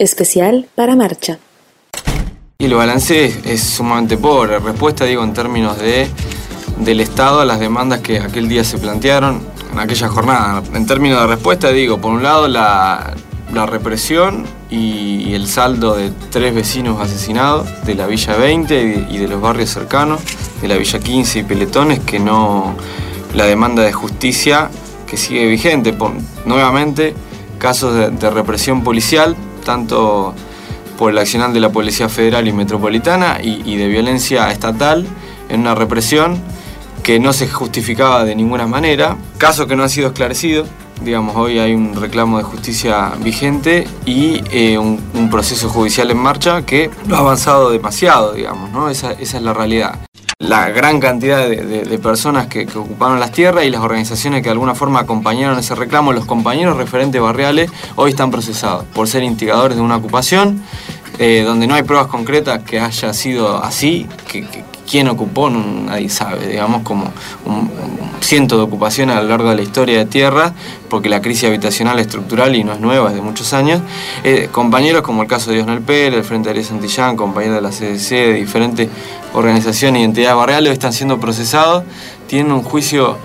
especial para Marcha. Y el balance es sumamente pobre. Respuesta, digo, en términos del Estado a las demandas que aquel día se plantearon en aquella jornada. En términos de respuesta, digo, por un lado la represión y el saldo de 3 vecinos asesinados de la Villa 20 y de los barrios cercanos, de la Villa 15 y Peletones, que no, la demanda de justicia que sigue vigente. Nuevamente, casos de represión policial, tanto por el accionar de la Policía Federal y Metropolitana y de violencia estatal en una represión que no se justificaba de ninguna manera, caso que no ha sido esclarecido. Digamos, hoy hay un reclamo de justicia vigente y un proceso judicial en marcha que no ha avanzado demasiado, digamos, ¿no? Esa es la realidad. La gran cantidad de personas que ocuparon las tierras y las organizaciones que de alguna forma acompañaron ese reclamo, los compañeros referentes barriales, hoy están procesados por ser instigadores de una ocupación donde no hay pruebas concretas que haya sido así, quién ocupó, nadie sabe, digamos, como un ciento de ocupaciones a lo largo de la historia de tierra, porque la crisis habitacional es estructural y no es nueva, es de muchos años. Compañeros como el caso de Diosnel Pérez, el Frente Ariel Santillán, compañeros de la CDC, de diferentes organizaciones y entidades barriales, hoy están siendo procesados, tienen un juicio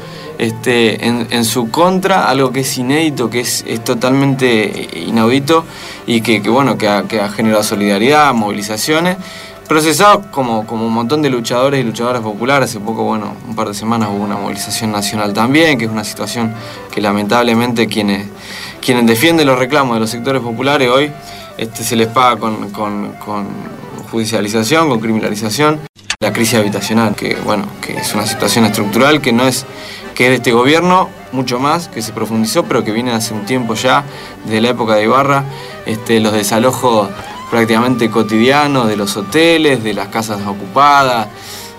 en su contra, algo que es inédito, que es totalmente inaudito y que ha generado solidaridad, movilizaciones. Procesados como un montón de luchadores y luchadoras populares. Hace poco, un par de semanas hubo una movilización nacional también, que es una situación que lamentablemente quienes defienden los reclamos de los sectores populares hoy se les paga con judicialización, con criminalización. La crisis habitacional, que es una situación estructural que es de este gobierno, mucho más, que se profundizó, pero que viene hace un tiempo ya, desde la época de Ibarra, los desalojos prácticamente cotidianos de los hoteles, de las casas ocupadas,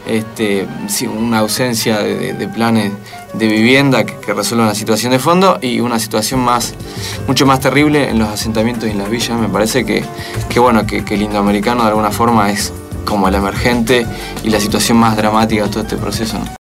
una ausencia de planes de vivienda que resuelvan la situación de fondo y una situación mucho más terrible en los asentamientos y en las villas. Me parece que el indoamericano de alguna forma es como el emergente y la situación más dramática de todo este proceso, ¿no?